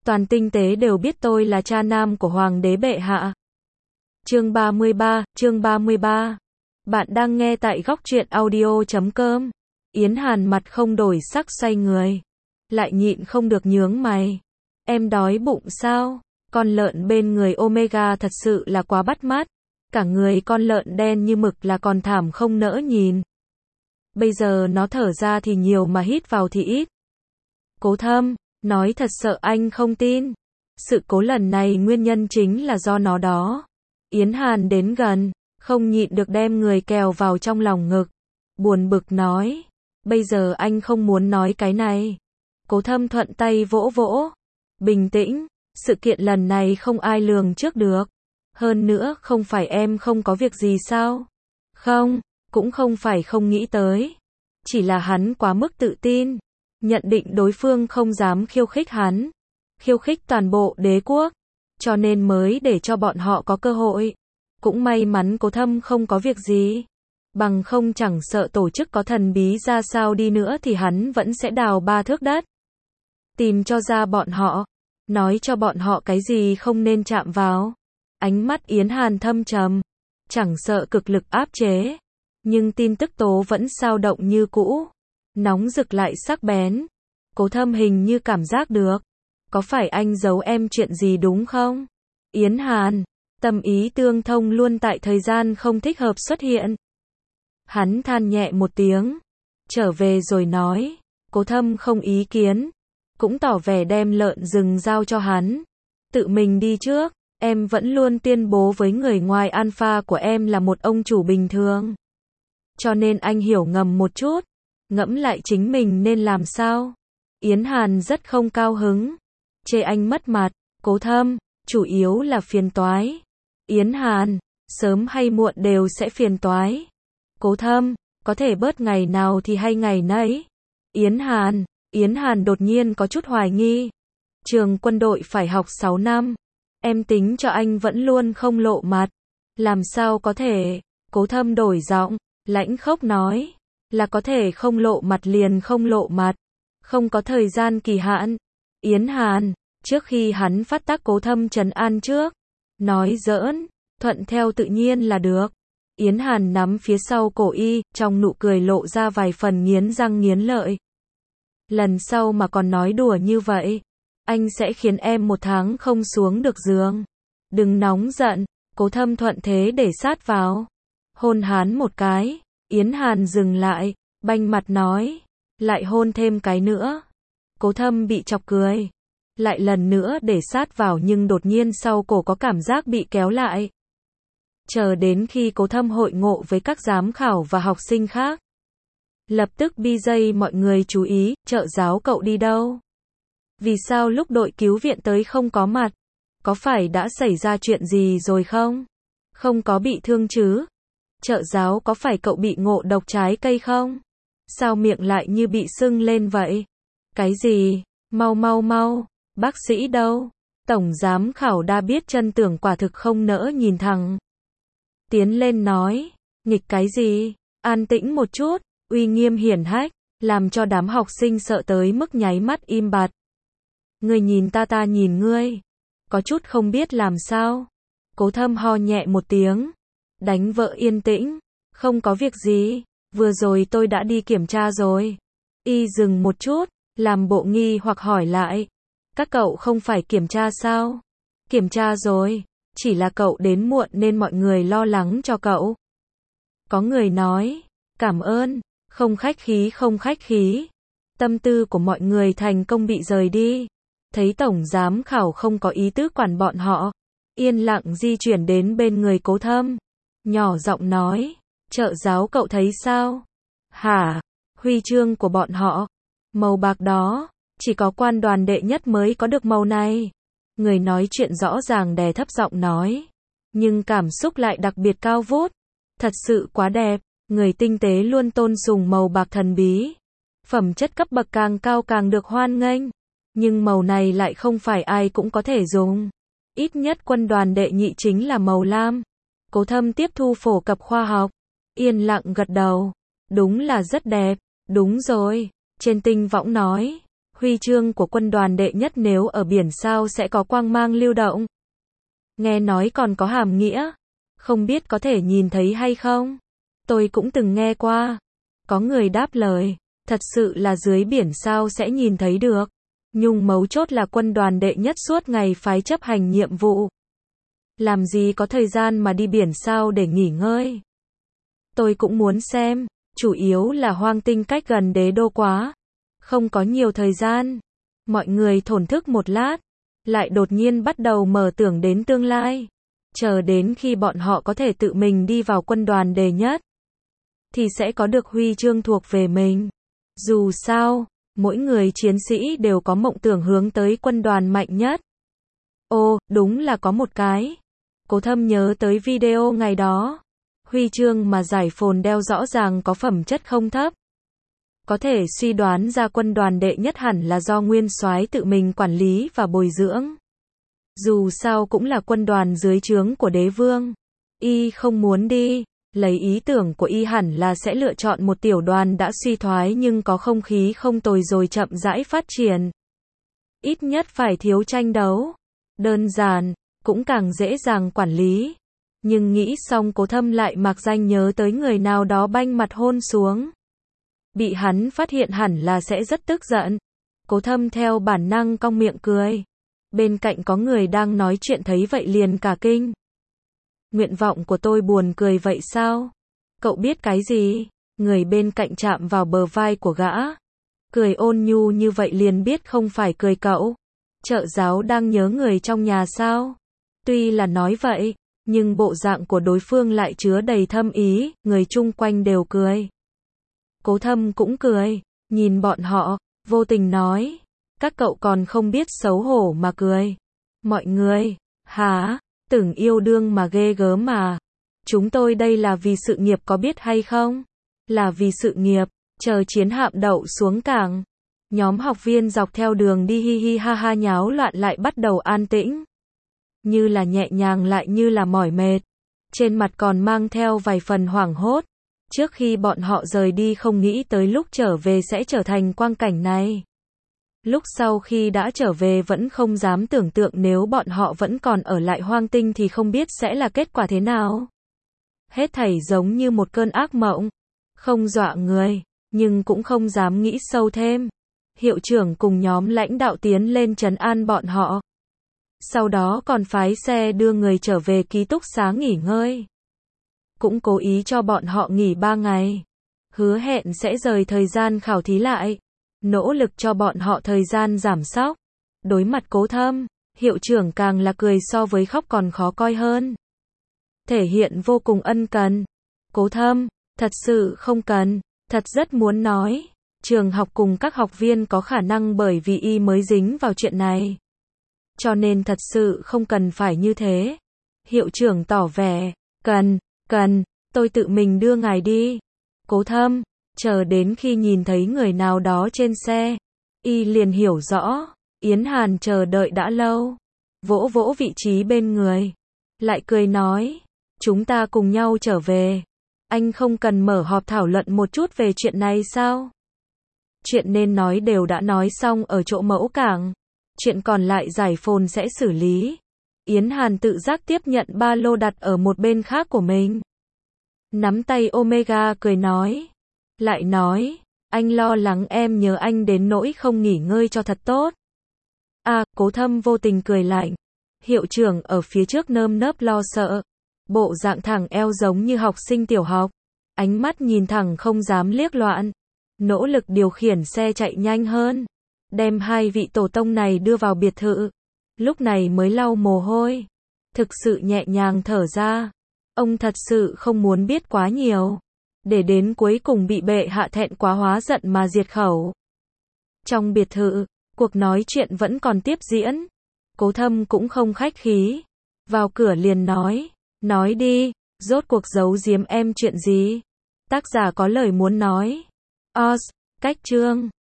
Toàn tinh tế đều biết tôi là cha nam của Hoàng đế bệ hạ. Chương 33. Bạn đang nghe tại góc truyện audio.com. Yến Hàn mặt không đổi sắc xoay người. Lại nhịn không được nhướng mày. Em đói bụng sao? Con lợn bên người Omega thật sự là quá bắt mắt. Cả người con lợn đen như mực là còn thảm không nỡ nhìn. Bây giờ nó thở ra thì nhiều mà hít vào thì ít. Cố Thâm, nói thật sợ anh không tin. Sự cố lần này nguyên nhân chính là do nó đó. Yến Hàn đến gần, không nhịn được đem người kèo vào trong lòng ngực. Buồn bực nói, bây giờ anh không muốn nói cái này. Cố Thâm thuận tay vỗ vỗ. Bình tĩnh, sự kiện lần này không ai lường trước được. Hơn nữa không phải em không có việc gì sao? Không, cũng không phải không nghĩ tới. Chỉ là hắn quá mức tự tin. Nhận định đối phương không dám khiêu khích hắn. Khiêu khích toàn bộ đế quốc. Cho nên mới để cho bọn họ có cơ hội. Cũng may mắn Cố Thâm không có việc gì. Bằng không chẳng sợ tổ chức có thần bí ra sao đi nữa thì hắn vẫn sẽ đào 3 thước đất. Tìm cho ra bọn họ. Nói cho bọn họ cái gì không nên chạm vào. Ánh mắt Yến Hàn thâm trầm. Chẳng sợ cực lực áp chế. Nhưng tin tức tố vẫn sao động như cũ. Nóng rực lại sắc bén. Cố Thâm hình như cảm giác được. Có phải anh giấu em chuyện gì đúng không? Yến Hàn, tâm ý tương thông luôn tại thời gian không thích hợp xuất hiện. Hắn than nhẹ một tiếng. Trở về rồi nói. Cố Thâm không ý kiến. Cũng tỏ vẻ đem lợn rừng giao cho hắn. Tự mình đi trước. Em vẫn luôn tuyên bố với người ngoài alpha của em là một ông chủ bình thường. Cho nên anh hiểu ngầm một chút. Ngẫm lại chính mình nên làm sao. Yến Hàn rất không cao hứng. Chê anh mất mặt. Cố Thâm, chủ yếu là phiền toái. Yến Hàn, sớm hay muộn đều sẽ phiền toái. Cố Thâm, có thể bớt ngày nào thì hay ngày nấy. Yến Hàn đột nhiên có chút hoài nghi. Trường quân đội phải học 6 năm. Em tính cho anh vẫn luôn không lộ mặt. Làm sao có thể? Cố Thâm đổi giọng, lãnh khốc nói. Là có thể không lộ mặt liền không lộ mặt. Không có thời gian kỳ hạn. Yến Hàn, trước khi hắn phát tác Cố Thâm trấn an trước. Nói giỡn, thuận theo tự nhiên là được. Yến Hàn nắm phía sau cổ y, trong nụ cười lộ ra vài phần nghiến răng nghiến lợi. Lần sau mà còn nói đùa như vậy, anh sẽ khiến em 1 tháng không xuống được giường. Đừng nóng giận. Cố Thâm thuận thế để sát vào. Hôn hắn một cái. Yến Hàn dừng lại, banh mặt nói. Lại hôn thêm cái nữa. Cố Thâm bị chọc cười. Lại lần nữa để sát vào nhưng đột nhiên sau cổ có cảm giác bị kéo lại. Chờ đến khi Cố Thâm hội ngộ với các giám khảo và học sinh khác. Lập tức BJ mọi người chú ý, trợ giáo cậu đi đâu? Vì sao lúc đội cứu viện tới không có mặt? Có phải đã xảy ra chuyện gì rồi không? Không có bị thương chứ? Trợ giáo có phải cậu bị ngộ độc trái cây không? Sao miệng lại như bị sưng lên vậy? Cái gì? Mau. Bác sĩ đâu? Tổng giám khảo đã biết chân tưởng quả thực không nỡ nhìn thẳng. Tiến lên nói. Nghịch cái gì? An tĩnh một chút. Uy nghiêm hiển hách. Làm cho đám học sinh sợ tới mức nháy mắt im bặt. Ngươi nhìn ta nhìn ngươi. Có chút không biết làm sao. Cố Thâm ho nhẹ một tiếng. Đánh vợ yên tĩnh. Không có việc gì. Vừa rồi tôi đã đi kiểm tra rồi. Y dừng một chút. Làm bộ nghi hoặc hỏi lại. Các cậu không phải kiểm tra sao? Kiểm tra rồi. Chỉ là cậu đến muộn nên mọi người lo lắng cho cậu. Có người nói. Cảm ơn. Không khách khí. Tâm tư của mọi người thành công bị rời đi. Thấy tổng giám khảo không có ý tứ quản bọn họ. Yên lặng di chuyển đến bên người Cố Thâm. Nhỏ giọng nói. Trợ giáo cậu thấy sao? Hả? Huy chương của bọn họ. Màu bạc đó. Chỉ có quan đoàn đệ nhất mới có được màu này. Người nói chuyện rõ ràng đè thấp giọng nói. Nhưng cảm xúc lại đặc biệt cao vút. Thật sự quá đẹp. Người tinh tế luôn tôn sùng màu bạc thần bí. Phẩm chất cấp bậc càng cao càng được hoan nghênh. Nhưng màu này lại không phải ai cũng có thể dùng. Ít nhất quân đoàn đệ nhị chính là màu lam. Cố Thâm tiếp thu phổ cập khoa học. Yên lặng gật đầu. Đúng là rất đẹp. Đúng rồi. Trên tinh võng nói. Huy chương của quân đoàn đệ nhất nếu ở biển sao sẽ có quang mang lưu động. Nghe nói còn có hàm nghĩa. Không biết có thể nhìn thấy hay không? Tôi cũng từng nghe qua. Có người đáp lời, thật sự là dưới biển sao sẽ nhìn thấy được. Nhưng mấu chốt là quân đoàn đệ nhất suốt ngày phái chấp hành nhiệm vụ. Làm gì có thời gian mà đi biển sao để nghỉ ngơi. Tôi cũng muốn xem, chủ yếu là hoang tinh cách gần đế đô quá. Không có nhiều thời gian. Mọi người thổn thức một lát, lại đột nhiên bắt đầu mở tưởng đến tương lai. Chờ đến khi bọn họ có thể tự mình đi vào quân đoàn đệ nhất, thì sẽ có được huy chương thuộc về mình. Dù sao, mỗi người chiến sĩ đều có mộng tưởng hướng tới quân đoàn mạnh nhất. Ồ, đúng là có một cái. Cố Thâm nhớ tới video ngày đó. Huy chương mà Giải Phồn đeo rõ ràng có phẩm chất không thấp. Có thể suy đoán ra quân đoàn đệ nhất hẳn là do nguyên soái tự mình quản lý và bồi dưỡng. Dù sao cũng là quân đoàn dưới trướng của đế vương. Y không muốn đi, lấy ý tưởng của Y hẳn là sẽ lựa chọn một tiểu đoàn đã suy thoái nhưng có không khí không tồi rồi chậm rãi phát triển. Ít nhất phải thiếu tranh đấu. Đơn giản, cũng càng dễ dàng quản lý. Nhưng nghĩ xong Cố Thâm lại mặc danh nhớ tới người nào đó banh mặt hôn xuống. Bị hắn phát hiện hẳn là sẽ rất tức giận. Cố Thâm theo bản năng cong miệng cười. Bên cạnh có người đang nói chuyện thấy vậy liền cả kinh. Nguyện vọng của tôi buồn cười vậy sao? Cậu biết cái gì? Người bên cạnh chạm vào bờ vai của gã. Cười ôn nhu như vậy liền biết không phải cười cậu. Trợ giáo đang nhớ người trong nhà sao? Tuy là nói vậy, nhưng bộ dạng của đối phương lại chứa đầy thâm ý, người chung quanh đều cười. Cố Thâm cũng cười, nhìn bọn họ, vô tình nói. Các cậu còn không biết xấu hổ mà cười. Mọi người, hả? Tưởng yêu đương mà ghê gớm mà. Chúng tôi đây là vì sự nghiệp có biết hay không? Là vì sự nghiệp, chờ chiến hạm đậu xuống cảng. Nhóm học viên dọc theo đường đi hi hi ha ha nháo loạn lại bắt đầu an tĩnh. Như là nhẹ nhàng lại như là mỏi mệt. Trên mặt còn mang theo vài phần hoảng hốt. Trước khi bọn họ rời đi không nghĩ tới lúc trở về sẽ trở thành quang cảnh này. Lúc sau khi đã trở về vẫn không dám tưởng tượng nếu bọn họ vẫn còn ở lại hoang tinh thì không biết sẽ là kết quả thế nào. Hết thảy giống như một cơn ác mộng. Không dọa người, nhưng cũng không dám nghĩ sâu thêm. Hiệu trưởng cùng nhóm lãnh đạo tiến lên trấn an bọn họ. Sau đó còn phái xe đưa người trở về ký túc xá nghỉ ngơi. Cũng cố ý cho bọn họ nghỉ 3 ngày. Hứa hẹn sẽ rời thời gian khảo thí lại. Nỗ lực cho bọn họ thời gian giảm sóc. Đối mặt Cố Thâm, hiệu trưởng càng là cười so với khóc còn khó coi hơn. Thể hiện vô cùng ân cần. Cố Thâm, thật sự không cần, thật rất muốn nói. Trường học cùng các học viên có khả năng bởi vì y mới dính vào chuyện này. Cho nên thật sự không cần phải như thế. Hiệu trưởng tỏ vẻ, cần, tôi tự mình đưa ngài đi. Cố Thâm, chờ đến khi nhìn thấy người nào đó trên xe, y liền hiểu rõ, Yến Hàn chờ đợi đã lâu. Vỗ vỗ vị trí bên người, lại cười nói, chúng ta cùng nhau trở về. Anh không cần mở họp thảo luận một chút về chuyện này sao? Chuyện nên nói đều đã nói xong ở chỗ mẫu cảng. Chuyện còn lại Giải Phồn sẽ xử lý. Yến Hàn tự giác tiếp nhận ba lô đặt ở một bên khác của mình. Nắm tay Omega cười nói. Lại nói, anh lo lắng em nhớ anh đến nỗi không nghỉ ngơi cho thật tốt. À, Cố Thâm vô tình cười lạnh. Hiệu trưởng ở phía trước nơm nớp lo sợ. Bộ dạng thẳng eo giống như học sinh tiểu học. Ánh mắt nhìn thẳng không dám liếc loạn. Nỗ lực điều khiển xe chạy nhanh hơn. Đem hai vị tổ tông này đưa vào biệt thự. Lúc này mới lau mồ hôi. Thực sự nhẹ nhàng thở ra. Ông thật sự không muốn biết quá nhiều. Để đến cuối cùng bị bệ hạ thẹn quá hóa giận mà diệt khẩu. Trong biệt thự, cuộc nói chuyện vẫn còn tiếp diễn. Cố Thâm cũng không khách khí. Vào cửa liền nói đi, rốt cuộc giấu giếm em chuyện gì? Tác giả có lời muốn nói. Oz, cách chương.